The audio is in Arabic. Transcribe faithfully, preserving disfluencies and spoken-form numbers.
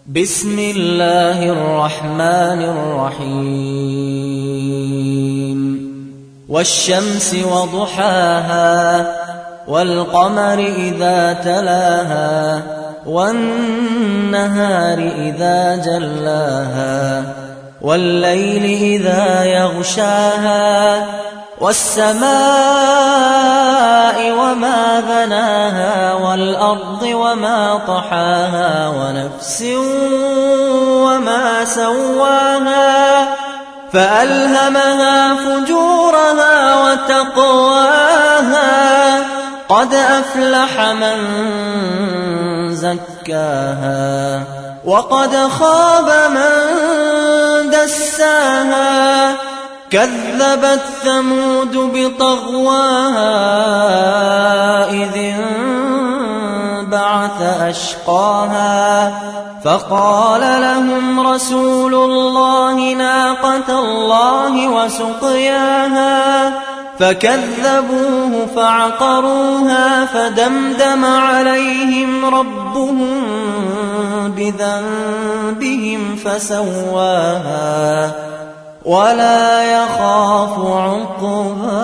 بسم الله الرحمن الرحيم والشمس وضحاها والقمر إذا تلاها والنهار إذا جلاها والليل إذا يغشاها والسماء وما بناها والأرض وما طحاها ونفس وما سواها فألهمها فجورها وتقواها قد أفلح من زكاها وقد خاب من دساها كذبت ثمود بطغواها إذ انبعث أشقاها فقال لهم رسول الله ناقة الله وسقياها فكذبوه فعقروها فدمدم عليهم ربهم بذنبهم فسواها ولا يخاف عقباها.